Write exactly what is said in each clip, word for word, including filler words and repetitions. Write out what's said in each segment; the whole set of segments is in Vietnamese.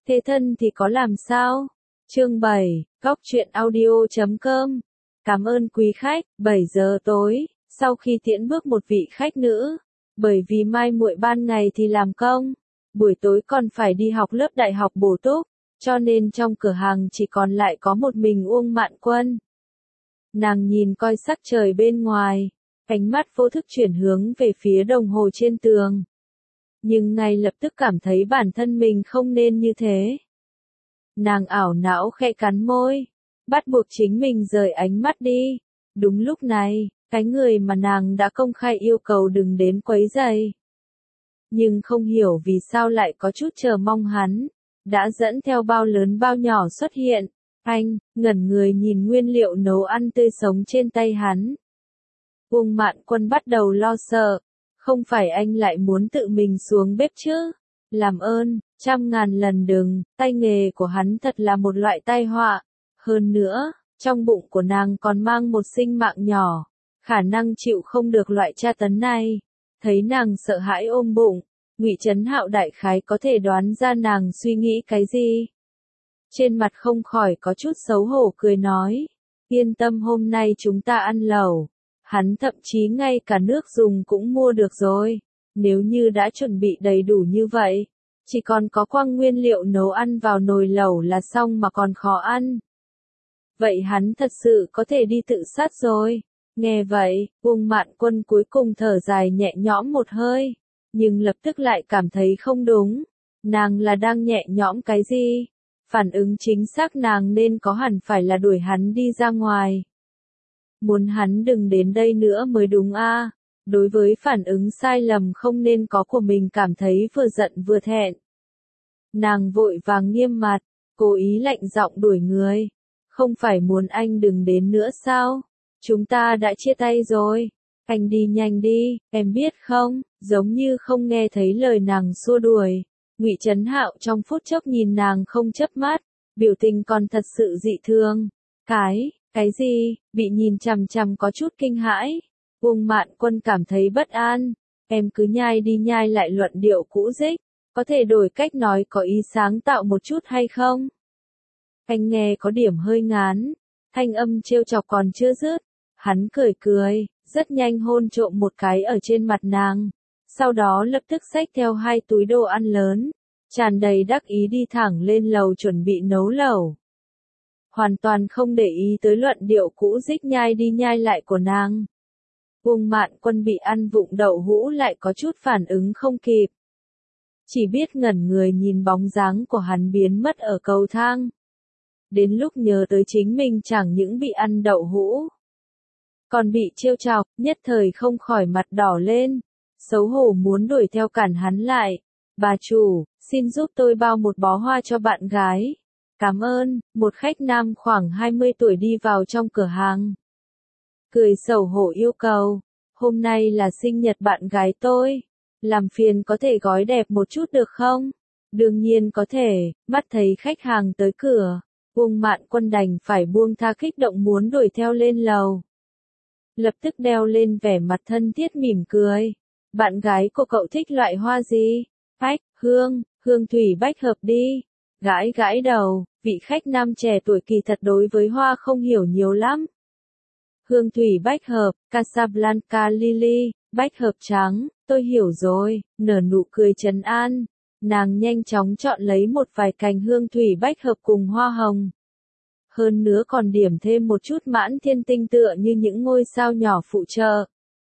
thế thân thì có làm sao? Chương bảy, góc truyện audio chấm com. Cảm ơn quý khách, bảy giờ tối, sau khi tiễn bước một vị khách nữ, bởi vì mai muội ban ngày thì làm công, buổi tối còn phải đi học lớp đại học bổ túc, cho nên trong cửa hàng chỉ còn lại có một mình Uông Mạn Quân. Nàng nhìn coi sắc trời bên ngoài, ánh mắt vô thức chuyển hướng về phía đồng hồ trên tường. Nhưng ngay lập tức cảm thấy bản thân mình không nên như thế. Nàng ảo não khẽ cắn môi, bắt buộc chính mình rời ánh mắt đi. Đúng lúc này, cái người mà nàng đã công khai yêu cầu đừng đến quấy rầy, nhưng không hiểu vì sao lại có chút chờ mong hắn, đã dẫn theo bao lớn bao nhỏ xuất hiện. Anh, ngẩn người nhìn nguyên liệu nấu ăn tươi sống trên tay hắn. Uông Mạn Quân bắt đầu lo sợ, không phải anh lại muốn tự mình xuống bếp chứ? Làm ơn, trăm ngàn lần đừng, tay nghề của hắn thật là một loại tai họa. Hơn nữa, trong bụng của nàng còn mang một sinh mạng nhỏ, khả năng chịu không được loại tra tấn này. Thấy nàng sợ hãi ôm bụng, Ngụy Trấn Hạo đại khái có thể đoán ra nàng suy nghĩ cái gì. Trên mặt không khỏi có chút xấu hổ cười nói, yên tâm hôm nay chúng ta ăn lẩu. Hắn thậm chí ngay cả nước dùng cũng mua được rồi. Nếu như đã chuẩn bị đầy đủ như vậy, chỉ còn có quăng nguyên liệu nấu ăn vào nồi lẩu là xong mà còn khó ăn. Vậy hắn thật sự có thể đi tự sát rồi. Nghe vậy, Uông Mạn Quân cuối cùng thở dài nhẹ nhõm một hơi, nhưng lập tức lại cảm thấy không đúng. Nàng là đang nhẹ nhõm cái gì? Phản ứng chính xác nàng nên có hẳn phải là đuổi hắn đi ra ngoài. Muốn hắn đừng đến đây nữa mới đúng a. À. Đối với phản ứng sai lầm không nên có của mình cảm thấy vừa giận vừa thẹn. Nàng vội vàng nghiêm mặt, cố ý lạnh giọng đuổi người. Không phải muốn anh đừng đến nữa sao? Chúng ta đã chia tay rồi. Anh đi nhanh đi, em biết không? Giống như không nghe thấy lời nàng xua đuổi. Ngụy Trấn Hạo trong phút chốc nhìn nàng không chớp mắt, biểu tình còn thật sự dị thường. Cái, cái gì? Bị nhìn chằm chằm có chút kinh hãi. Uông Mạn Quân cảm thấy bất an. Em cứ nhai đi nhai lại luận điệu cũ dích, có thể đổi cách nói có ý sáng tạo một chút hay không? Anh nghe có điểm hơi ngán, thanh âm trêu chọc còn chưa dứt. Hắn cười cười, rất nhanh hôn trộm một cái ở trên mặt nàng. Sau đó lập tức xách theo hai túi đồ ăn lớn, tràn đầy đắc ý đi thẳng lên lầu chuẩn bị nấu lẩu. Hoàn toàn không để ý tới luận điệu cũ dích nhai đi nhai lại của nàng. Uông Mạn Quân bị ăn vụng đậu hũ lại có chút phản ứng không kịp. Chỉ biết ngẩn người nhìn bóng dáng của hắn biến mất ở cầu thang. Đến lúc nhớ tới chính mình chẳng những bị ăn đậu hũ, còn bị trêu chọc, nhất thời không khỏi mặt đỏ lên. Xấu hổ muốn đuổi theo cản hắn lại. Bà chủ, xin giúp tôi bao một bó hoa cho bạn gái. Cảm ơn, một khách nam khoảng hai mươi tuổi đi vào trong cửa hàng. Cười xấu hổ yêu cầu, hôm nay là sinh nhật bạn gái tôi. Làm phiền có thể gói đẹp một chút được không? Đương nhiên có thể, mắt thấy khách hàng tới cửa. Uông Mạn Quân đành phải buông tha kích động muốn đuổi theo lên lầu. Lập tức đeo lên vẻ mặt thân thiết mỉm cười. Bạn gái của cậu thích loại hoa gì? Bách, hương, hương thủy bách hợp đi. Gãi gãi đầu, vị khách nam trẻ tuổi kỳ thật đối với hoa không hiểu nhiều lắm. Hương thủy bách hợp, Casablanca lily, bách hợp trắng, tôi hiểu rồi, nở nụ cười trấn an. Nàng nhanh chóng chọn lấy một vài cành hương thủy bách hợp cùng hoa hồng. Hơn nữa còn điểm thêm một chút mãn thiên tinh tựa như những ngôi sao nhỏ phụ trợ.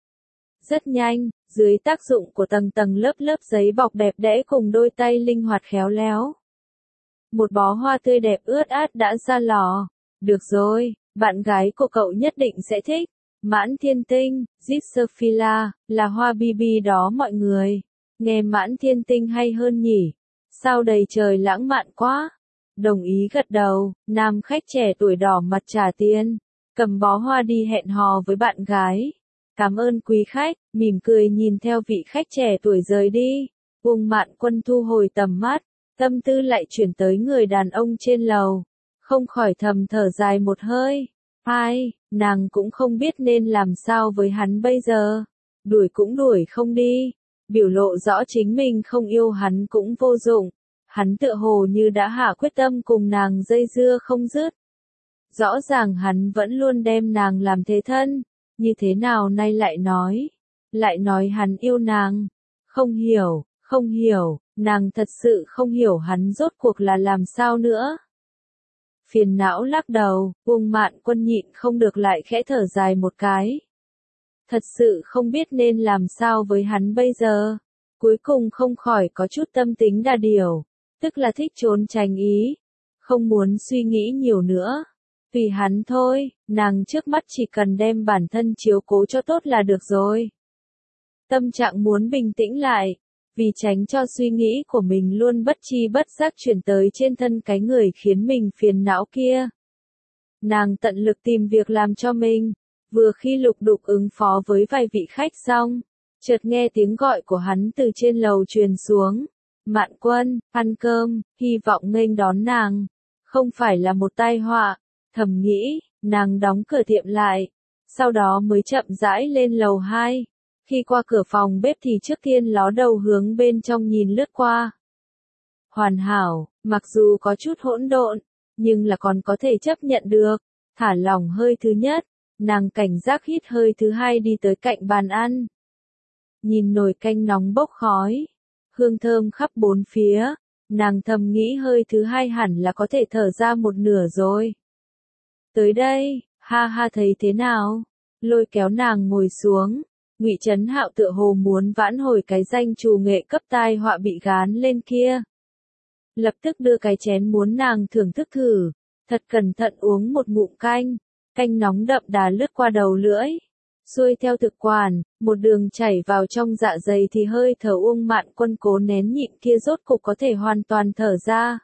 Rất nhanh, dưới tác dụng của tầng tầng lớp lớp giấy bọc đẹp đẽ cùng đôi tay linh hoạt khéo léo, một bó hoa tươi đẹp ướt át đã ra lò. Được rồi, bạn gái của cậu nhất định sẽ thích. Mãn thiên tinh, Zitsophila, là hoa bi bi đó mọi người. Nghe mãn thiên tinh hay hơn nhỉ? Sao đầy trời lãng mạn quá. Đồng ý gật đầu, nam khách trẻ tuổi đỏ mặt trả tiền, cầm bó hoa đi hẹn hò với bạn gái. Cảm ơn quý khách, mỉm cười nhìn theo vị khách trẻ tuổi rời đi. Uông Mạn Quân thu hồi tầm mắt, tâm tư lại chuyển tới người đàn ông trên lầu. Không khỏi thầm thở dài một hơi. Ai, nàng cũng không biết nên làm sao với hắn bây giờ. Đuổi cũng đuổi không đi. Biểu lộ rõ chính mình không yêu hắn cũng vô dụng. Hắn tựa hồ như đã hạ quyết tâm cùng nàng dây dưa không dứt. Rõ ràng hắn vẫn luôn đem nàng làm thế thân, như thế nào nay lại nói, lại nói hắn yêu nàng. Không hiểu, không hiểu, nàng thật sự không hiểu hắn rốt cuộc là làm sao nữa. Phiền não lắc đầu, Uông Mạn Quân nhịn không được lại khẽ thở dài một cái. Thật sự không biết nên làm sao với hắn bây giờ. Cuối cùng không khỏi có chút tâm tính đa điều, tức là thích trốn tránh ý, không muốn suy nghĩ nhiều nữa. Vì hắn thôi, nàng trước mắt chỉ cần đem bản thân chiếu cố cho tốt là được rồi. Tâm trạng muốn bình tĩnh lại, vì tránh cho suy nghĩ của mình luôn bất chi bất giác chuyển tới trên thân cái người khiến mình phiền não kia. Nàng tận lực tìm việc làm cho mình, vừa khi lục đục ứng phó với vài vị khách xong, chợt nghe tiếng gọi của hắn từ trên lầu truyền xuống. Mạn Quân, ăn cơm, hy vọng nghênh đón nàng, không phải là một tai họa. Thầm nghĩ, nàng đóng cửa tiệm lại, sau đó mới chậm rãi lên lầu hai. Khi qua cửa phòng bếp thì trước tiên ló đầu hướng bên trong nhìn lướt qua. Hoàn hảo, mặc dù có chút hỗn độn, nhưng là còn có thể chấp nhận được. Thả lỏng hơi thứ nhất, nàng cảnh giác hít hơi thứ hai đi tới cạnh bàn ăn. Nhìn nồi canh nóng bốc khói, hương thơm khắp bốn phía, nàng thầm nghĩ hơi thứ hai hẳn là có thể thở ra một nửa rồi. Tới đây, ha ha thấy thế nào? Lôi kéo nàng ngồi xuống, Ngụy Trấn Hạo tựa hồ muốn vãn hồi cái danh trù nghệ cấp tai họa bị gán lên kia. Lập tức đưa cái chén muốn nàng thưởng thức thử, thật cẩn thận uống một ngụm canh, canh nóng đậm đà lướt qua đầu lưỡi, xuôi theo thực quản, một đường chảy vào trong dạ dày thì hơi thở Uông Mạn Quân cố nén nhịn kia rốt cục có thể hoàn toàn thở ra.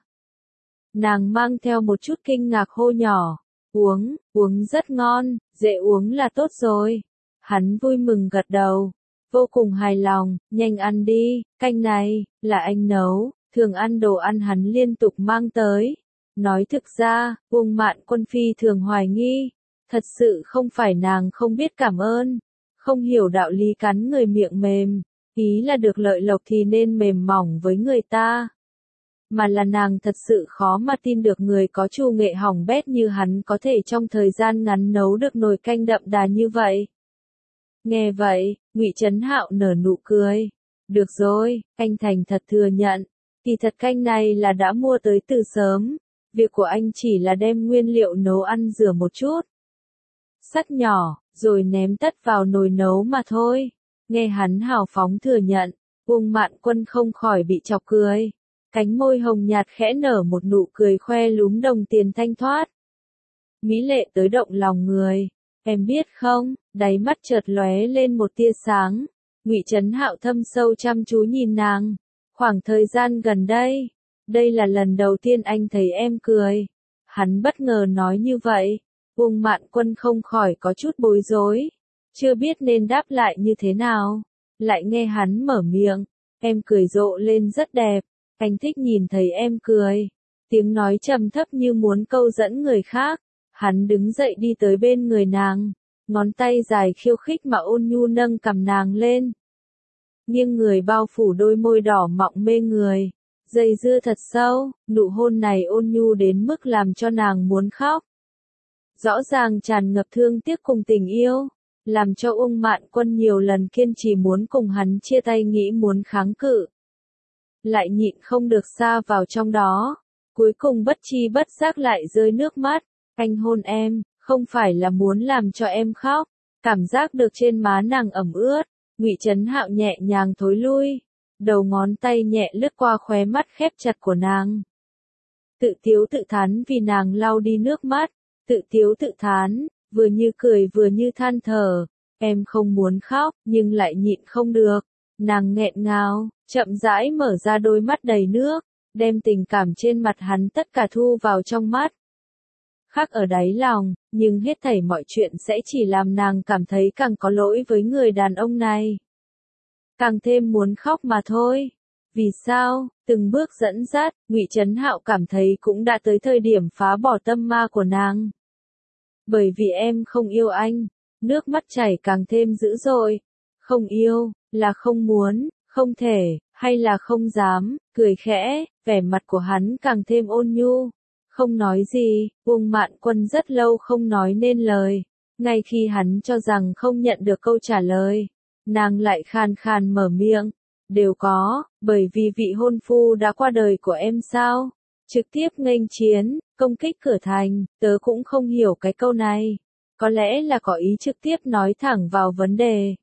Nàng mang theo một chút kinh ngạc hô nhỏ. Uống, uống rất ngon, dễ uống là tốt rồi. Hắn vui mừng gật đầu, vô cùng hài lòng, nhanh ăn đi, canh này, là anh nấu, thường ăn đồ ăn hắn liên tục mang tới. Nói thực ra, Uông Mạn Quân phi thường hoài nghi, thật sự không phải nàng không biết cảm ơn, không hiểu đạo lý cắn người miệng mềm, ý là được lợi lộc thì nên mềm mỏng với người ta. Mà là nàng thật sự khó mà tin được người có trù nghệ hỏng bét như hắn có thể trong thời gian ngắn nấu được nồi canh đậm đà như vậy. Nghe vậy, Ngụy Trấn Hạo nở nụ cười. Được rồi, anh thành thật thừa nhận, kỳ thật canh này là đã mua tới từ sớm, việc của anh chỉ là đem nguyên liệu nấu ăn rửa một chút. Sắt nhỏ, rồi ném tất vào nồi nấu mà thôi. Nghe hắn hào phóng thừa nhận, Uông Mạn Quân không khỏi bị chọc cười. Cánh môi hồng nhạt khẽ nở một nụ cười khoe lúm đồng tiền thanh thoát. Mỹ lệ tới động lòng người, em biết không, đáy mắt chợt lóe lên một tia sáng. Ngụy Trấn Hạo thâm sâu chăm chú nhìn nàng. Khoảng thời gian gần đây, đây là lần đầu tiên anh thấy em cười. Hắn bất ngờ nói như vậy, Uông Mạn Quân không khỏi có chút bối rối, chưa biết nên đáp lại như thế nào. Lại nghe hắn mở miệng, em cười rộ lên rất đẹp. Anh thích nhìn thấy em cười. Tiếng nói trầm thấp như muốn câu dẫn người khác. Hắn đứng dậy đi tới bên người nàng. Ngón tay dài khiêu khích mà ôn nhu nâng cằm nàng lên. Nghiêng người bao phủ đôi môi đỏ mọng mê người. Dây dưa thật sâu, nụ hôn này ôn nhu đến mức làm cho nàng muốn khóc. Rõ ràng tràn ngập thương tiếc cùng tình yêu. Làm cho Uông Mạn Quân nhiều lần kiên trì muốn cùng hắn chia tay nghĩ muốn kháng cự. Lại nhịn không được xa vào trong đó, cuối cùng bất chi bất giác lại rơi nước mắt. Anh hôn em, không phải là muốn làm cho em khóc. Cảm giác được trên má nàng ẩm ướt, Ngụy Trấn Hạo nhẹ nhàng thối lui, đầu ngón tay nhẹ lướt qua khóe mắt khép chặt của nàng. Tự tiếu tự thán vì nàng lau đi nước mắt, tự tiếu tự thán, vừa như cười vừa như than thở. Em không muốn khóc, nhưng lại nhịn không được. Nàng nghẹn ngào, chậm rãi mở ra đôi mắt đầy nước, đem tình cảm trên mặt hắn tất cả thu vào trong mắt. Khác ở đáy lòng, nhưng hết thảy mọi chuyện sẽ chỉ làm nàng cảm thấy càng có lỗi với người đàn ông này. Càng thêm muốn khóc mà thôi. Vì sao? Từng bước dẫn dắt, Ngụy Trấn Hạo cảm thấy cũng đã tới thời điểm phá bỏ tâm ma của nàng. Bởi vì em không yêu anh, nước mắt chảy càng thêm dữ dội. Không yêu, là không muốn, không thể, hay là không dám, cười khẽ, vẻ mặt của hắn càng thêm ôn nhu. Không nói gì, Uông Mạn Quân rất lâu không nói nên lời. Ngay khi hắn cho rằng không nhận được câu trả lời, nàng lại khan khan mở miệng. Đều có, bởi vì vị hôn phu đã qua đời của em sao? Trực tiếp nghênh chiến, công kích cửa thành, tớ cũng không hiểu cái câu này. Có lẽ là có ý trực tiếp nói thẳng vào vấn đề.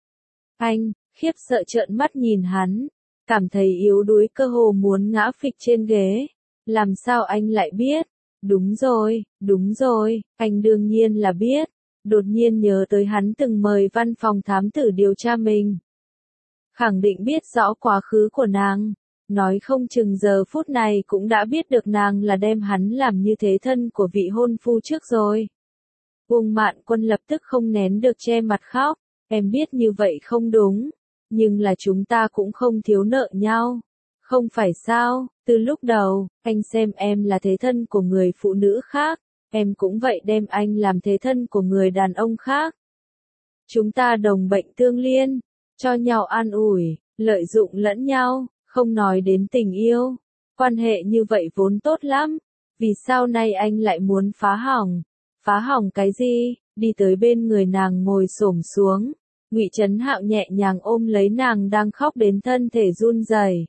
Anh, khiếp sợ trợn mắt nhìn hắn, cảm thấy yếu đuối cơ hồ muốn ngã phịch trên ghế. Làm sao anh lại biết? Đúng rồi, đúng rồi, anh đương nhiên là biết. Đột nhiên nhớ tới hắn từng mời văn phòng thám tử điều tra mình. Khẳng định biết rõ quá khứ của nàng. Nói không chừng giờ phút này cũng đã biết được nàng là đem hắn làm như thế thân của vị hôn phu trước rồi. Uông Mạn Quân lập tức không nén được che mặt khóc. Em biết như vậy không đúng. Nhưng là chúng ta cũng không thiếu nợ nhau. Không phải sao, từ lúc đầu, anh xem em là thế thân của người phụ nữ khác. Em cũng vậy đem anh làm thế thân của người đàn ông khác. Chúng ta đồng bệnh tương liên, cho nhau an ủi, lợi dụng lẫn nhau, không nói đến tình yêu. Quan hệ như vậy vốn tốt lắm. Vì sao nay anh lại muốn phá hỏng? Phá hỏng cái gì? Đi tới bên người nàng ngồi xổm xuống. Ngụy Trấn Hạo nhẹ nhàng ôm lấy nàng đang khóc đến thân thể run rẩy.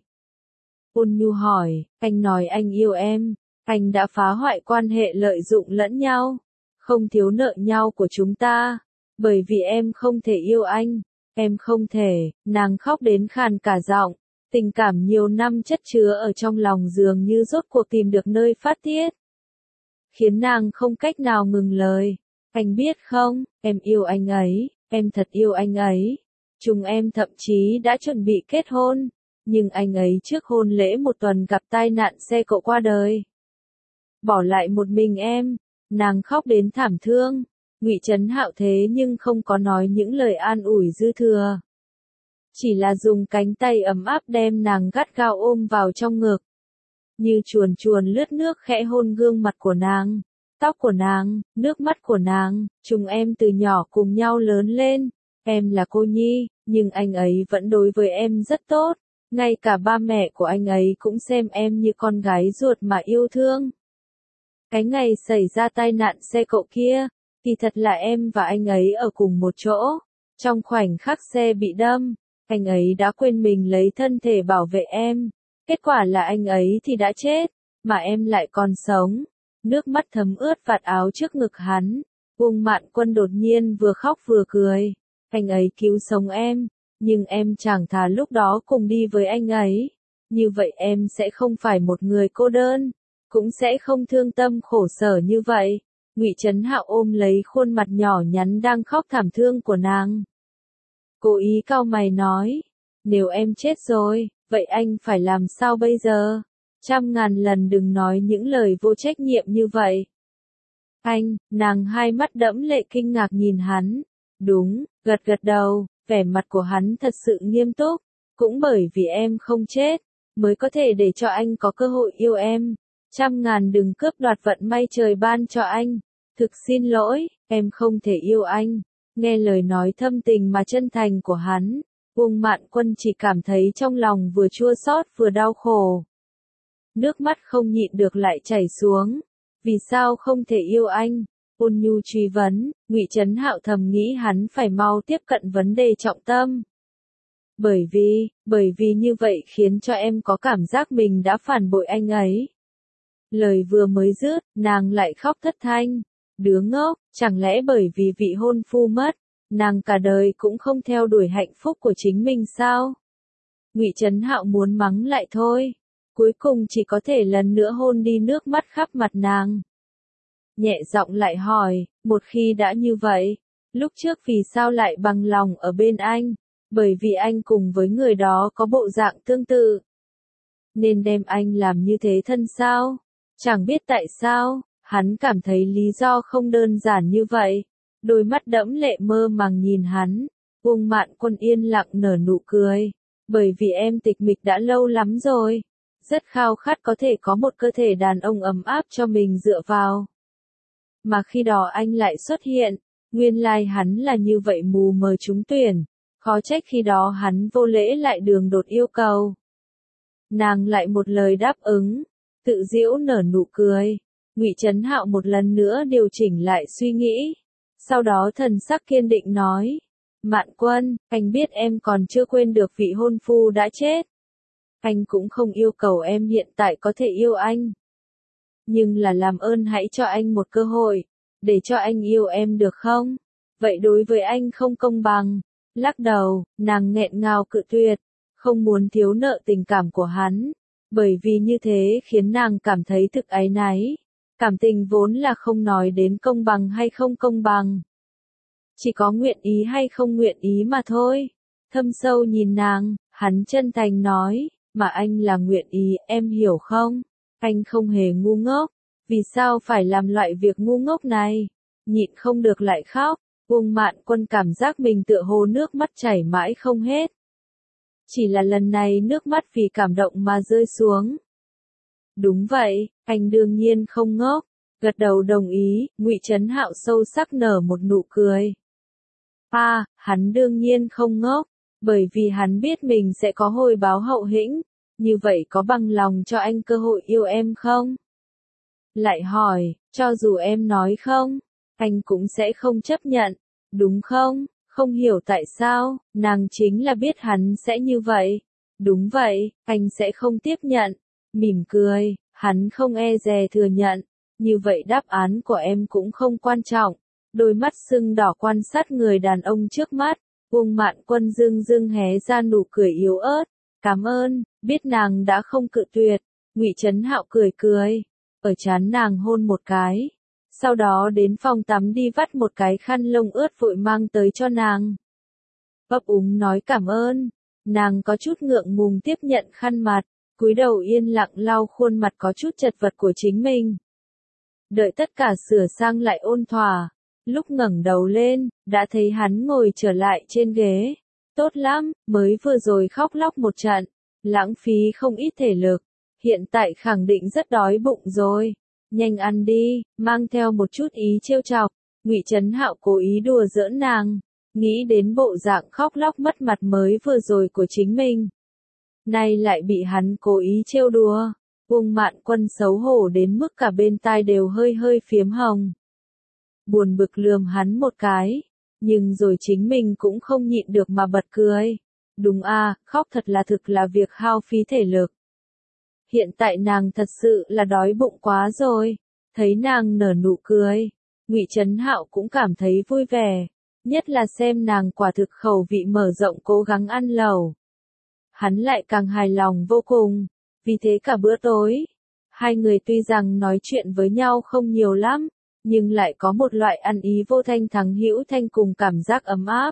Ôn nhu hỏi, anh nói anh yêu em, anh đã phá hoại quan hệ lợi dụng lẫn nhau, không thiếu nợ nhau của chúng ta, bởi vì em không thể yêu anh, em không thể, nàng khóc đến khàn cả giọng, tình cảm nhiều năm chất chứa ở trong lòng dường như rốt cuộc tìm được nơi phát tiết, khiến nàng không cách nào ngừng lời. Anh biết không, em yêu anh ấy, em thật yêu anh ấy, chúng em thậm chí đã chuẩn bị kết hôn. Nhưng anh ấy trước hôn lễ một tuần gặp tai nạn xe cộ qua đời. Bỏ lại một mình em, nàng khóc đến thảm thương. Ngụy Trấn Hạo thế nhưng không có nói những lời an ủi dư thừa. Chỉ là dùng cánh tay ấm áp đem nàng gắt gao ôm vào trong ngực. Như chuồn chuồn lướt nước khẽ hôn gương mặt của nàng, tóc của nàng, nước mắt của nàng. Chúng em từ nhỏ cùng nhau lớn lên. Em là cô nhi, nhưng anh ấy vẫn đối với em rất tốt. Ngay cả ba mẹ của anh ấy cũng xem em như con gái ruột mà yêu thương. Cái ngày xảy ra tai nạn xe cộ kia, thì thật là em và anh ấy ở cùng một chỗ. Trong khoảnh khắc xe bị đâm, anh ấy đã quên mình lấy thân thể bảo vệ em. Kết quả là anh ấy thì đã chết, mà em lại còn sống. Nước mắt thấm ướt vạt áo trước ngực hắn. Uông Mạn Quân đột nhiên vừa khóc vừa cười. Anh ấy cứu sống em. Nhưng em chẳng thà lúc đó cùng đi với anh ấy. Như vậy em sẽ không phải một người cô đơn. Cũng sẽ không thương tâm khổ sở như vậy. Ngụy Trấn Hạo ôm lấy khuôn mặt nhỏ nhắn đang khóc thảm thương của nàng. Cố ý cau mày nói. Nếu em chết rồi, vậy anh phải làm sao bây giờ? Trăm ngàn lần đừng nói những lời vô trách nhiệm như vậy. Anh, nàng hai mắt đẫm lệ kinh ngạc nhìn hắn. Đúng, gật gật đầu. Vẻ mặt của hắn thật sự nghiêm túc, cũng bởi vì em không chết, mới có thể để cho anh có cơ hội yêu em. Trăm ngàn đừng cướp đoạt vận may trời ban cho anh. Thực xin lỗi, em không thể yêu anh. Nghe lời nói thâm tình mà chân thành của hắn, Uông Mạn Quân chỉ cảm thấy trong lòng vừa chua xót vừa đau khổ. Nước mắt không nhịn được lại chảy xuống. Vì sao không thể yêu anh? Ôn nhu truy vấn, Ngụy Trấn Hạo thầm nghĩ hắn phải mau tiếp cận vấn đề trọng tâm. Bởi vì, bởi vì như vậy khiến cho em có cảm giác mình đã phản bội anh ấy. Lời vừa mới dứt, nàng lại khóc thất thanh. Đứa ngốc, chẳng lẽ bởi vì vị hôn phu mất, nàng cả đời cũng không theo đuổi hạnh phúc của chính mình sao? Ngụy Trấn Hạo muốn mắng lại thôi. Cuối cùng chỉ có thể lần nữa hôn đi nước mắt khắp mặt nàng. Nhẹ giọng lại hỏi, một khi đã như vậy, lúc trước vì sao lại bằng lòng ở bên anh? Bởi vì anh cùng với người đó có bộ dạng tương tự. Nên đem anh làm như thế thân sao? Chẳng biết tại sao, hắn cảm thấy lý do không đơn giản như vậy. Đôi mắt đẫm lệ mơ màng nhìn hắn. Uông Mạn Quân yên lặng nở nụ cười. Bởi vì em tịch mịch đã lâu lắm rồi. Rất khao khát có thể có một cơ thể đàn ông ấm áp cho mình dựa vào. Mà khi đó anh lại xuất hiện, nguyên lai hắn là như vậy mù mờ trúng tuyển, khó trách khi đó hắn vô lễ lại đường đột yêu cầu. Nàng lại một lời đáp ứng, tự giễu nở nụ cười. Ngụy Trấn Hạo một lần nữa điều chỉnh lại suy nghĩ. Sau đó thần sắc kiên định nói, Mạn Quân, anh biết em còn chưa quên được vị hôn phu đã chết. Anh cũng không yêu cầu em hiện tại có thể yêu anh. Nhưng là làm ơn hãy cho anh một cơ hội, để cho anh yêu em được không? Vậy đối với anh không công bằng. Lắc đầu, nàng nghẹn ngào cự tuyệt, không muốn thiếu nợ tình cảm của hắn. Bởi vì như thế khiến nàng cảm thấy thực áy náy. Cảm tình vốn là không nói đến công bằng hay không công bằng. Chỉ có nguyện ý hay không nguyện ý mà thôi. Thâm sâu nhìn nàng, hắn chân thành nói, mà anh là nguyện ý, em hiểu không? Anh không hề ngu ngốc. Vì sao phải làm loại việc ngu ngốc này? Nhịn không được lại khóc. Uông Mạn Quân cảm giác mình tựa hồ nước mắt chảy mãi không hết. Chỉ là lần này nước mắt vì cảm động mà rơi xuống. Đúng vậy, anh đương nhiên không ngốc. Gật đầu đồng ý, Ngụy Trấn Hạo sâu sắc nở một nụ cười. À, hắn đương nhiên không ngốc, bởi vì hắn biết mình sẽ có hồi báo hậu hĩnh. Như vậy có bằng lòng cho anh cơ hội yêu em không? Lại hỏi, cho dù em nói không, anh cũng sẽ không chấp nhận, đúng không? Không hiểu tại sao, nàng chính là biết hắn sẽ như vậy. Đúng vậy, anh sẽ không tiếp nhận. Mỉm cười, hắn không e dè thừa nhận. Như vậy đáp án của em cũng không quan trọng. Đôi mắt sưng đỏ quan sát người đàn ông trước mắt. Uông Mạn Quân dưng dưng hé ra nụ cười yếu ớt. Cảm ơn, biết nàng đã không cự tuyệt. Ngụy Trấn Hạo cười cười. Ở trán nàng hôn một cái. Sau đó đến phòng tắm đi vắt một cái khăn lông ướt vội mang tới cho nàng. Ấp úng nói cảm ơn. Nàng có chút ngượng ngùng tiếp nhận khăn mặt. Cúi đầu yên lặng lau khuôn mặt có chút chật vật của chính mình. Đợi tất cả sửa sang lại ôn thỏa. Lúc ngẩng đầu lên, đã thấy hắn ngồi trở lại trên ghế. Tốt lắm, mới vừa rồi khóc lóc một trận. Lãng phí không ít thể lực. Hiện tại khẳng định rất đói bụng rồi. Nhanh ăn đi, mang theo một chút ý trêu chọc. Ngụy Trấn Hạo cố ý đùa giỡn nàng. Nghĩ đến bộ dạng khóc lóc mất mặt mới vừa rồi của chính mình. Nay lại bị hắn cố ý trêu đùa. Uông Mạn Quân xấu hổ đến mức cả bên tai đều hơi hơi phiếm hồng. Buồn bực lườm hắn một cái. Nhưng rồi chính mình cũng không nhịn được mà bật cười. Đúng à, khóc thật là thực là việc hao phí thể lực. Hiện tại nàng thật sự là đói bụng quá rồi. Thấy nàng nở nụ cười. Ngụy Trấn Hạo cũng cảm thấy vui vẻ. Nhất là xem nàng quả thực khẩu vị mở rộng cố gắng ăn lẩu. Hắn lại càng hài lòng vô cùng. Vì thế cả bữa tối, hai người tuy rằng nói chuyện với nhau không nhiều lắm, nhưng lại có một loại ăn ý vô thanh thắng hữu thanh cùng cảm giác ấm áp.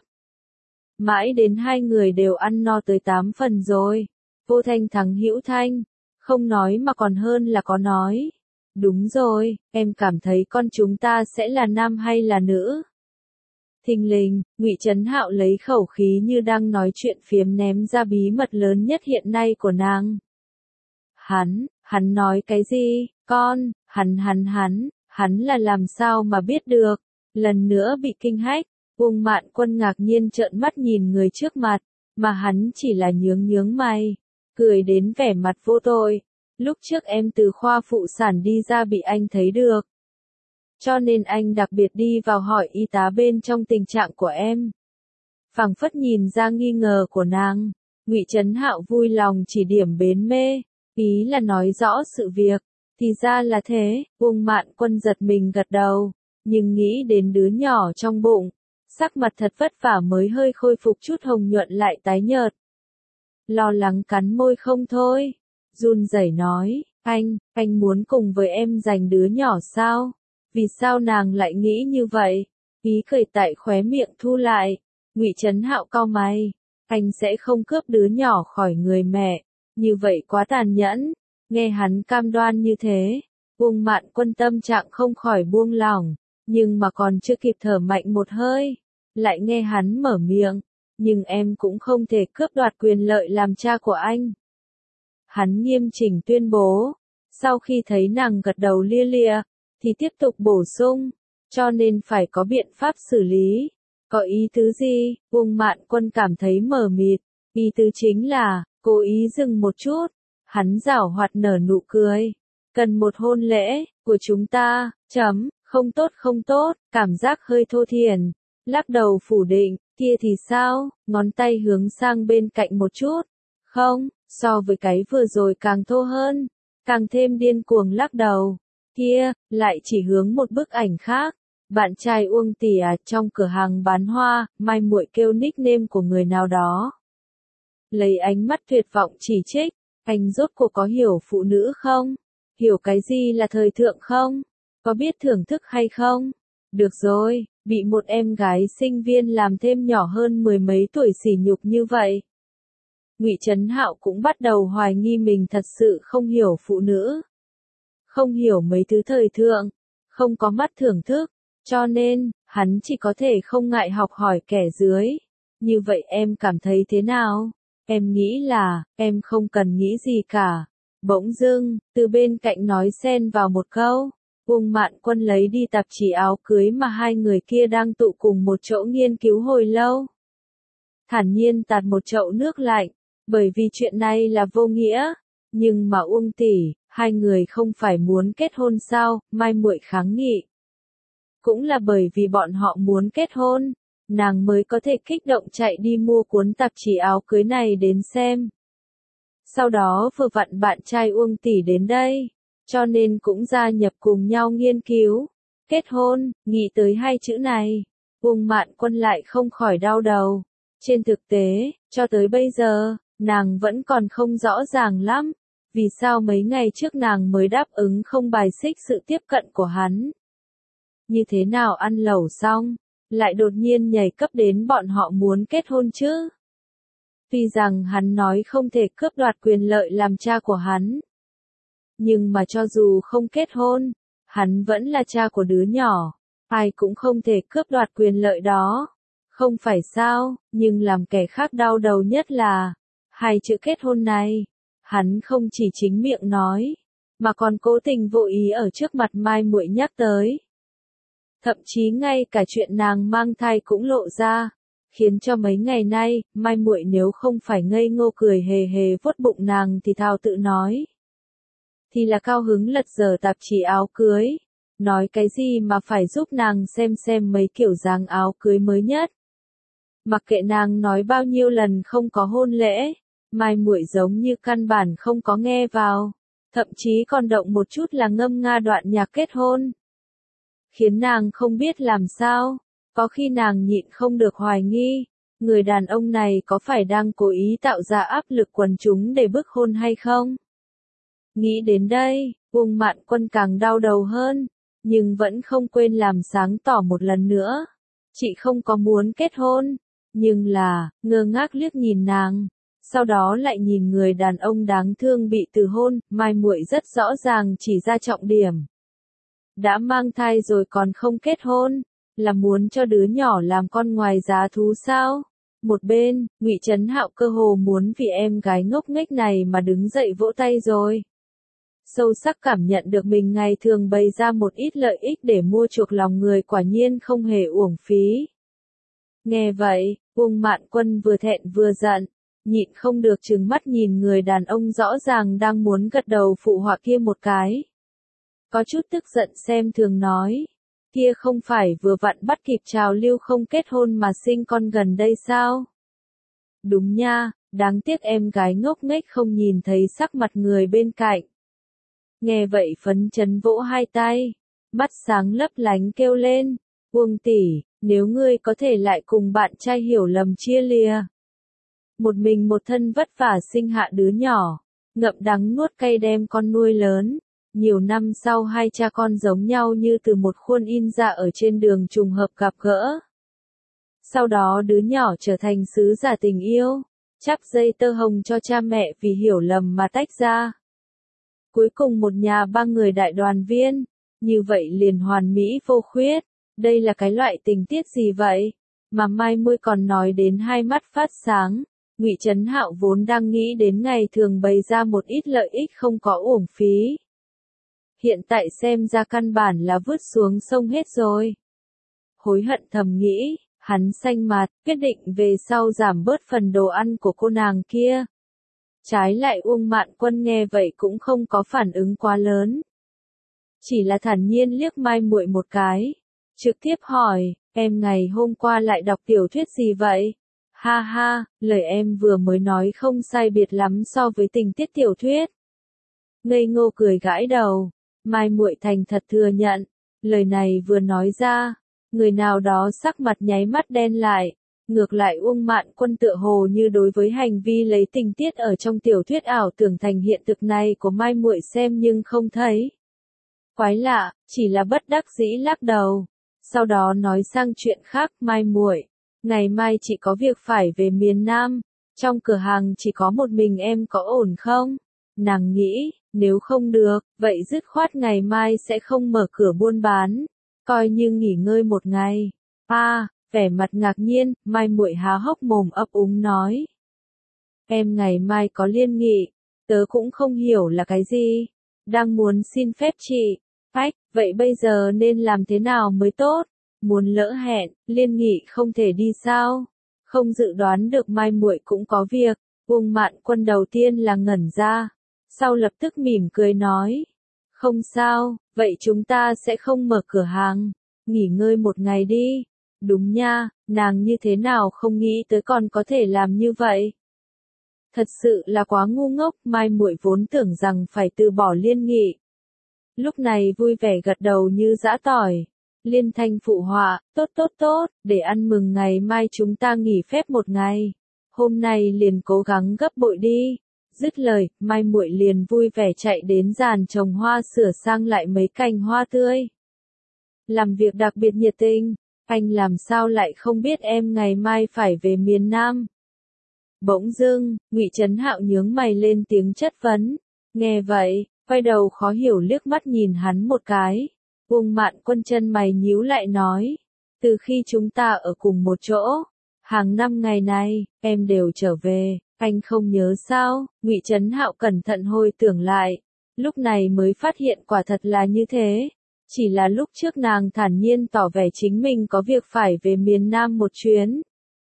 Mãi đến hai người đều ăn no tới tám phần rồi. Vô thanh thắng hữu thanh, không nói mà còn hơn là có nói. Đúng rồi, em cảm thấy con chúng ta sẽ là nam hay là nữ? Thình lình, Ngụy Trấn Hạo lấy khẩu khí như đang nói chuyện phiếm ném ra bí mật lớn nhất hiện nay của nàng. Hắn, hắn nói cái gì, con, hắn hắn hắn, hắn là làm sao mà biết được, lần nữa bị kinh hách, Uông Mạn Quân ngạc nhiên trợn mắt nhìn người trước mặt, mà hắn chỉ là nhướng nhướng mày, cười đến vẻ mặt vô tội, lúc trước em từ khoa phụ sản đi ra bị anh thấy được. Cho nên anh đặc biệt đi vào hỏi y tá bên trong tình trạng của em. Phảng phất nhìn ra nghi ngờ của nàng, Ngụy Trấn Hạo vui lòng chỉ điểm bến mê. Ý là nói rõ sự việc, thì ra là thế, Uông Mạn Quân giật mình gật đầu, nhưng nghĩ đến đứa nhỏ trong bụng, sắc mặt thật vất vả mới hơi khôi phục chút hồng nhuận lại tái nhợt. Lo lắng cắn môi không thôi, run rẩy nói, anh, anh muốn cùng với em giành đứa nhỏ sao? Vì sao nàng lại nghĩ như vậy? Ý cười tại khóe miệng thu lại, Ngụy Trấn Hạo cau mày, anh sẽ không cướp đứa nhỏ khỏi người mẹ. Như vậy quá tàn nhẫn, nghe hắn cam đoan như thế, Uông Mạn Quân tâm trạng không khỏi buông lỏng, nhưng mà còn chưa kịp thở mạnh một hơi, lại nghe hắn mở miệng, nhưng em cũng không thể cướp đoạt quyền lợi làm cha của anh. Hắn nghiêm chỉnh tuyên bố, sau khi thấy nàng gật đầu lia lịa, thì tiếp tục bổ sung, cho nên phải có biện pháp xử lý. Có ý tứ gì? Uông Mạn Quân cảm thấy mờ mịt, ý tứ chính là, cố ý dừng một chút, Hắn giảo hoạt nở nụ cười. Cần một hôn lễ, của chúng ta, chấm, không tốt không tốt, cảm giác hơi thô thiển. Lắc đầu phủ định, kia thì sao, ngón tay hướng sang bên cạnh một chút. Không, so với cái vừa rồi càng thô hơn, càng thêm điên cuồng lắc đầu. Kia, lại chỉ hướng một bức ảnh khác. Bạn trai Uông Tỷ à, trong cửa hàng bán hoa, Mai Muội kêu nickname của người nào đó. Lấy ánh mắt tuyệt vọng chỉ trích, anh rốt cuộc có hiểu phụ nữ không? Hiểu cái gì là thời thượng không? Có biết thưởng thức hay không? Được rồi, bị một em gái sinh viên làm thêm nhỏ hơn mười mấy tuổi sỉ nhục như vậy. Ngụy Trấn Hạo cũng bắt đầu hoài nghi mình thật sự không hiểu phụ nữ. Không hiểu mấy thứ thời thượng, không có mắt thưởng thức, cho nên, hắn chỉ có thể không ngại học hỏi kẻ dưới. Như vậy em cảm thấy thế nào? Em nghĩ là, em không cần nghĩ gì cả. Bỗng dưng, từ bên cạnh nói xen vào một câu. Uông Mạn Quân lấy đi tạp chí áo cưới mà hai người kia đang tụ cùng một chỗ nghiên cứu hồi lâu. Thản nhiên tạt một chậu nước lạnh, bởi vì chuyện này là vô nghĩa. Nhưng mà Uông tỷ, hai người không phải muốn kết hôn sao? Mai Muội kháng nghị. Cũng là bởi vì bọn họ muốn kết hôn, nàng mới có thể kích động chạy đi mua cuốn tạp chí áo cưới này đến xem. Sau đó vừa vặn bạn trai Uông tỷ đến đây, cho nên cũng gia nhập cùng nhau nghiên cứu. Kết hôn, nghĩ tới hai chữ này, Uông Mạn Quân lại không khỏi đau đầu. Trên thực tế, cho tới bây giờ, nàng vẫn còn không rõ ràng lắm, vì sao mấy ngày trước nàng mới đáp ứng không bài xích sự tiếp cận của hắn. Như thế nào ăn lẩu xong, lại đột nhiên nhảy cấp đến bọn họ muốn kết hôn chứ? Tuy rằng hắn nói không thể cướp đoạt quyền lợi làm cha của hắn. Nhưng mà cho dù không kết hôn, hắn vẫn là cha của đứa nhỏ. Ai cũng không thể cướp đoạt quyền lợi đó. Không phải sao, nhưng làm kẻ khác đau đầu nhất là, hai chữ kết hôn này, hắn không chỉ chính miệng nói, mà còn cố tình vô ý ở trước mặt Mai Muội nhắc tới. Thậm chí ngay cả chuyện nàng mang thai cũng lộ ra, khiến cho mấy ngày nay, Mai Muội nếu không phải ngây ngô cười hề hề vuốt bụng nàng thì thào tự nói. Thì là cao hứng lật dở tạp chí áo cưới, nói cái gì mà phải giúp nàng xem xem mấy kiểu dáng áo cưới mới nhất. Mặc kệ nàng nói bao nhiêu lần không có hôn lễ, Mai Muội giống như căn bản không có nghe vào, thậm chí còn động một chút là ngâm nga đoạn nhạc kết hôn. Khiến nàng không biết làm sao, có khi nàng nhịn không được hoài nghi, người đàn ông này có phải đang cố ý tạo ra áp lực quần chúng để bức hôn hay không? Nghĩ đến đây, Uông Mạn Quân càng đau đầu hơn, nhưng vẫn không quên làm sáng tỏ một lần nữa. Chị không có muốn kết hôn, nhưng là, ngơ ngác liếc nhìn nàng, sau đó lại nhìn người đàn ông đáng thương bị từ hôn, Mai Muội rất rõ ràng chỉ ra trọng điểm. Đã mang thai rồi còn không kết hôn, là muốn cho đứa nhỏ làm con ngoài giá thú sao? Một bên, Ngụy Trấn Hạo cơ hồ muốn vì em gái ngốc nghếch này mà đứng dậy vỗ tay rồi. Sâu sắc cảm nhận được mình ngày thường bày ra một ít lợi ích để mua chuộc lòng người quả nhiên không hề uổng phí. Nghe vậy, Uông Mạn Quân vừa thẹn vừa giận, nhịn không được trừng mắt nhìn người đàn ông rõ ràng đang muốn gật đầu phụ họa kia một cái. Có chút tức giận xem thường nói, kia không phải vừa vặn bắt kịp trào lưu không kết hôn mà sinh con gần đây sao? Đúng nha, đáng tiếc em gái ngốc nghếch không nhìn thấy sắc mặt người bên cạnh. Nghe vậy phấn chấn vỗ hai tay, mắt sáng lấp lánh kêu lên, Uông tỷ, nếu ngươi có thể lại cùng bạn trai hiểu lầm chia lìa. Một mình một thân vất vả sinh hạ đứa nhỏ, ngậm đắng nuốt cay đem con nuôi lớn. Nhiều năm sau hai cha con giống nhau như từ một khuôn in ra ở trên đường trùng hợp gặp gỡ. Sau đó đứa nhỏ trở thành sứ giả tình yêu, chắp dây tơ hồng cho cha mẹ vì hiểu lầm mà tách ra. Cuối cùng một nhà ba người đại đoàn viên, như vậy liền hoàn mỹ vô khuyết. Đây là cái loại tình tiết gì vậy? Mà Mai Muội còn nói đến hai mắt phát sáng. Ngụy Trấn Hạo vốn đang nghĩ đến ngày thường bày ra một ít lợi ích không có uổng phí. Hiện tại xem ra căn bản là vứt xuống sông hết rồi. Hối hận thầm nghĩ, hắn xanh mặt, quyết định về sau giảm bớt phần đồ ăn của cô nàng kia. Trái lại Uông Mạn Quân nghe vậy cũng không có phản ứng quá lớn. Chỉ là thản nhiên liếc Mai Muội một cái. Trực tiếp hỏi, em ngày hôm qua lại đọc tiểu thuyết gì vậy? Ha ha, lời em vừa mới nói không sai biệt lắm so với tình tiết tiểu thuyết. Ngây ngô cười gãi đầu. Mai Muội thành thật thừa nhận. Lời này vừa nói ra, người nào đó sắc mặt nháy mắt đen lại. Ngược lại Uông Mạn Quân tựa hồ như đối với hành vi lấy tình tiết ở trong tiểu thuyết ảo tưởng thành hiện thực này của Mai Muội xem nhưng không thấy. Quái lạ, chỉ là bất đắc dĩ lắc đầu. Sau đó nói sang chuyện khác, Mai Muội, ngày mai chị có việc phải về miền Nam, trong cửa hàng chỉ có một mình em có ổn không? Nàng nghĩ, nếu không được, vậy dứt khoát ngày mai sẽ không mở cửa buôn bán, coi như nghỉ ngơi một ngày. À, vẻ mặt ngạc nhiên, Mai Muội há hốc mồm ấp úng nói. Em ngày mai có liên nghị, tớ cũng không hiểu là cái gì, đang muốn xin phép chị. Ách, vậy bây giờ nên làm thế nào mới tốt? Muốn lỡ hẹn, liên nghị không thể đi sao? Không dự đoán được Mai Muội cũng có việc, Uông Mạn Quân đầu tiên là ngẩn ra, sau lập tức mỉm cười nói. Không sao, vậy chúng ta sẽ không mở cửa hàng, nghỉ ngơi một ngày đi. Đúng nha, nàng như thế nào không nghĩ tới còn có thể làm như vậy. Thật sự là quá ngu ngốc, Mai Muội vốn tưởng rằng phải từ bỏ liên nghị. Lúc này vui vẻ gật đầu như giã tỏi. Liên thanh phụ họa, tốt tốt tốt, để ăn mừng ngày mai chúng ta nghỉ phép một ngày. Hôm nay liền cố gắng gấp bội đi. Dứt lời, Mai Muội liền vui vẻ chạy đến giàn trồng hoa sửa sang lại mấy cành hoa tươi. Làm việc đặc biệt nhiệt tình, anh làm sao lại không biết em ngày mai phải về miền Nam. Bỗng dưng, Ngụy Trấn Hạo nhướng mày lên tiếng chất vấn. Nghe vậy, quay đầu khó hiểu liếc mắt nhìn hắn một cái. Uông Mạn Quân chân mày nhíu lại nói. Từ khi chúng ta ở cùng một chỗ, hàng năm ngày này, em đều trở về, anh không nhớ sao? Ngụy Trấn Hạo cẩn thận hồi tưởng lại. Lúc này mới phát hiện quả thật là như thế. Chỉ là lúc trước nàng thản nhiên tỏ vẻ chính mình có việc phải về miền Nam một chuyến.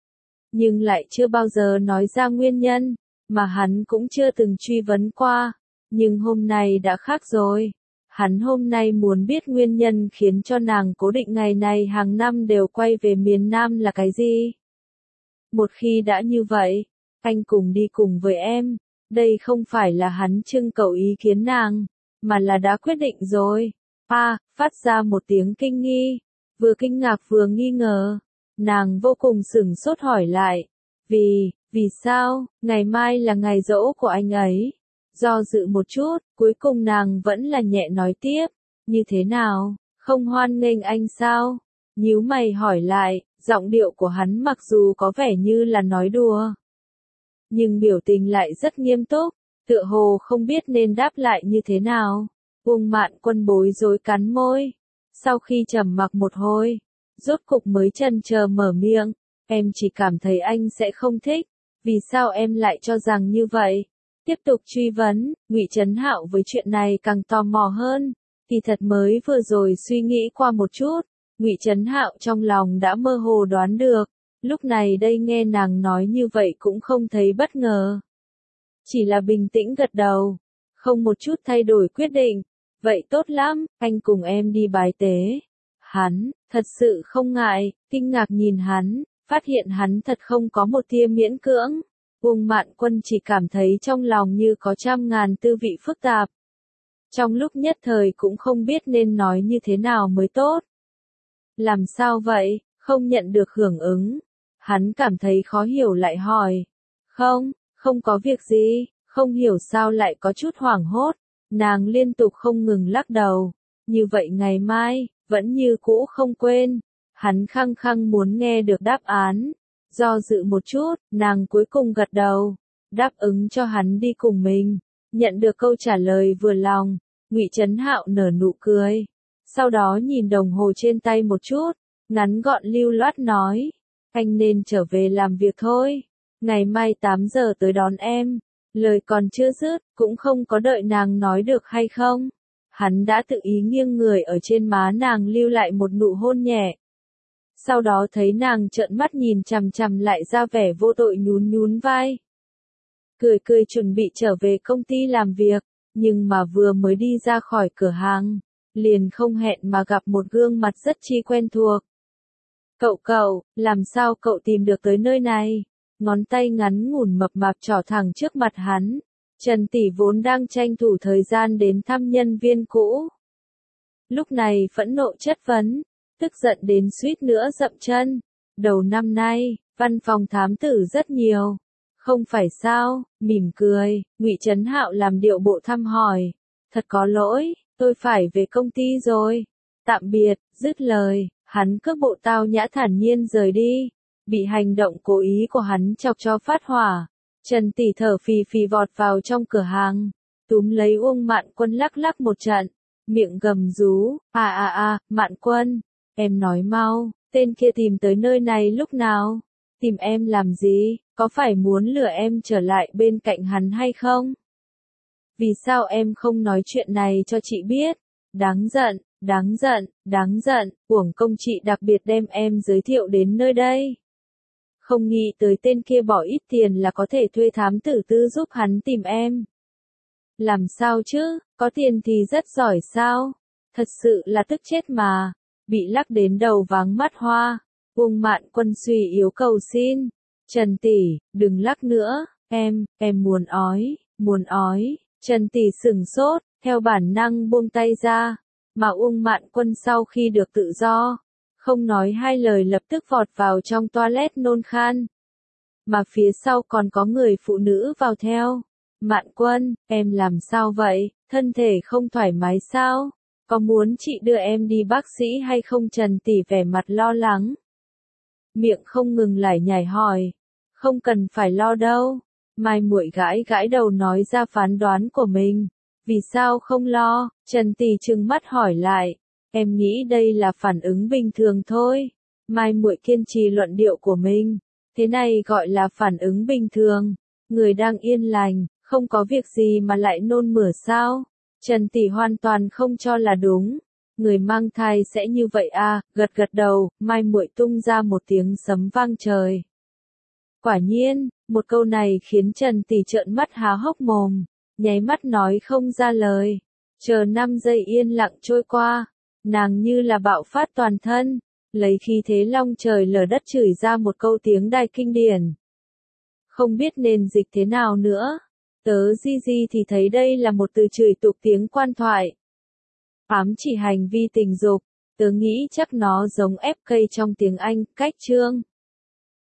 Nhưng lại chưa bao giờ nói ra nguyên nhân, mà hắn cũng chưa từng truy vấn qua. Nhưng hôm nay đã khác rồi. Hắn hôm nay muốn biết nguyên nhân khiến cho nàng cố định ngày này hàng năm đều quay về miền Nam là cái gì. Một khi đã như vậy, anh cùng đi cùng với em. Đây không phải là hắn trưng cầu ý kiến nàng, mà là đã quyết định rồi. À, phát ra một tiếng kinh nghi, vừa kinh ngạc vừa nghi ngờ. Nàng vô cùng sửng sốt hỏi lại. Vì, vì sao, ngày mai là ngày giỗ của anh ấy? Do dự một chút, cuối cùng nàng vẫn là nhẹ nói tiếp. Như thế nào, không hoan nghênh anh sao? Nhíu mày hỏi lại, giọng điệu của hắn mặc dù có vẻ như là nói đùa. Nhưng biểu tình lại rất nghiêm túc, tựa hồ không biết nên đáp lại như thế nào. Uông Mạn Quân bối rối cắn môi. Sau khi trầm mặc một hồi, rốt cục mới chần chờ mở miệng. Em chỉ cảm thấy anh sẽ không thích. Vì sao em lại cho rằng như vậy? Tiếp tục truy vấn, Ngụy Trấn Hạo với chuyện này càng tò mò hơn. Thì thật mới vừa rồi suy nghĩ qua một chút, Ngụy Trấn Hạo trong lòng đã mơ hồ đoán được. Lúc này đây nghe nàng nói như vậy cũng không thấy bất ngờ. Chỉ là bình tĩnh gật đầu, không một chút thay đổi quyết định. Vậy tốt lắm, anh cùng em đi bái tế. Hắn, thật sự không ngại, kinh ngạc nhìn hắn, phát hiện hắn thật không có một tia miễn cưỡng. Uông Mạn Quân chỉ cảm thấy trong lòng như có trăm ngàn tư vị phức tạp. Trong lúc nhất thời cũng không biết nên nói như thế nào mới tốt. Làm sao vậy, không nhận được hưởng ứng. Hắn cảm thấy khó hiểu lại hỏi. Không, không có việc gì, không hiểu sao lại có chút hoảng hốt. Nàng liên tục không ngừng lắc đầu. Như vậy ngày mai, vẫn như cũ không quên. Hắn khăng khăng muốn nghe được đáp án. Do dự một chút, nàng cuối cùng gật đầu. Đáp ứng cho hắn đi cùng mình. Nhận được câu trả lời vừa lòng, Ngụy Trấn Hạo nở nụ cười. Sau đó nhìn đồng hồ trên tay một chút, ngắn gọn lưu loát nói. Anh nên trở về làm việc thôi. Ngày mai tám giờ tới đón em. Lời còn chưa dứt, cũng không có đợi nàng nói được hay không. Hắn đã tự ý nghiêng người ở trên má nàng lưu lại một nụ hôn nhẹ. Sau đó thấy nàng trợn mắt nhìn chằm chằm lại ra vẻ vô tội nhún nhún vai. cười cười chuẩn bị trở về công ty làm việc, nhưng mà vừa mới đi ra khỏi cửa hàng, liền không hẹn mà gặp một gương mặt rất chi quen thuộc. Cậu cậu, làm sao cậu tìm được tới nơi này? Ngón tay ngắn ngủn mập mạp trỏ thẳng trước mặt hắn. Trần Tỷ vốn đang tranh thủ thời gian đến thăm nhân viên cũ. Lúc này phẫn nộ chất vấn, tức giận đến suýt nữa dậm chân. Đầu năm nay, văn phòng thám tử rất nhiều. Không phải sao, mỉm cười, Ngụy Trấn Hạo làm điệu bộ thăm hỏi. Thật có lỗi, tôi phải về công ty rồi. Tạm biệt, dứt lời, hắn cước bộ tao nhã thản nhiên rời đi. Bị hành động cố ý của hắn chọc cho phát hỏa. Trần Tỷ thở phì phì vọt vào trong cửa hàng, túm lấy Uông Mạn Quân lắc lắc một trận, miệng gầm rú, à à à, Mạn Quân, em nói mau, tên kia tìm tới nơi này lúc nào? Tìm em làm gì, có phải muốn lừa em trở lại bên cạnh hắn hay không? Vì sao em không nói chuyện này cho chị biết? Đáng giận, đáng giận, đáng giận, uổng công chị đặc biệt đem em giới thiệu đến nơi đây. Không nghĩ tới tên kia bỏ ít tiền là có thể thuê thám tử tư giúp hắn tìm em. Làm sao chứ, có tiền thì rất giỏi sao? Thật sự là tức chết mà. Bị lắc đến đầu váng mắt hoa. Uông Mạn Quân suy yếu cầu xin. Trần Tỷ, đừng lắc nữa, em, em muốn ói, muốn ói. Trần Tỷ sửng sốt, theo bản năng buông tay ra. Mà Uông Mạn Quân sau khi được tự do, không nói hai lời lập tức vọt vào trong toilet nôn khan. Mà phía sau còn có người phụ nữ vào theo. Mạn Quân, em làm sao vậy, thân thể không thoải mái sao? Có muốn chị đưa em đi bác sĩ hay không? Trần Tỷ vẻ mặt lo lắng. Miệng không ngừng lải nhải hỏi. Không cần phải lo đâu. Mai Muội gãi gãi đầu nói ra phán đoán của mình. Vì sao không lo? Trần Tỷ trừng mắt hỏi lại. Em nghĩ đây là phản ứng bình thường thôi. Mai Muội kiên trì luận điệu của mình. Thế này gọi là phản ứng bình thường. Người đang yên lành, không có việc gì mà lại nôn mửa sao? Trần Tỷ hoàn toàn không cho là đúng. Người mang thai sẽ như vậy à? Gật gật đầu, Mai Muội tung ra một tiếng sấm vang trời. Quả nhiên, một câu này khiến Trần Tỷ trợn mắt há hốc mồm, nháy mắt nói không ra lời. Chờ năm giây yên lặng trôi qua, nàng như là bạo phát toàn thân, lấy khí thế long trời lở đất chửi ra một câu tiếng đài kinh điển. Không biết nên dịch thế nào nữa. Tớ di di thì thấy đây là một từ chửi tục tiếng quan thoại. Ám chỉ hành vi tình dục, tớ nghĩ chắc nó giống ép ca trong tiếng Anh, cách chương.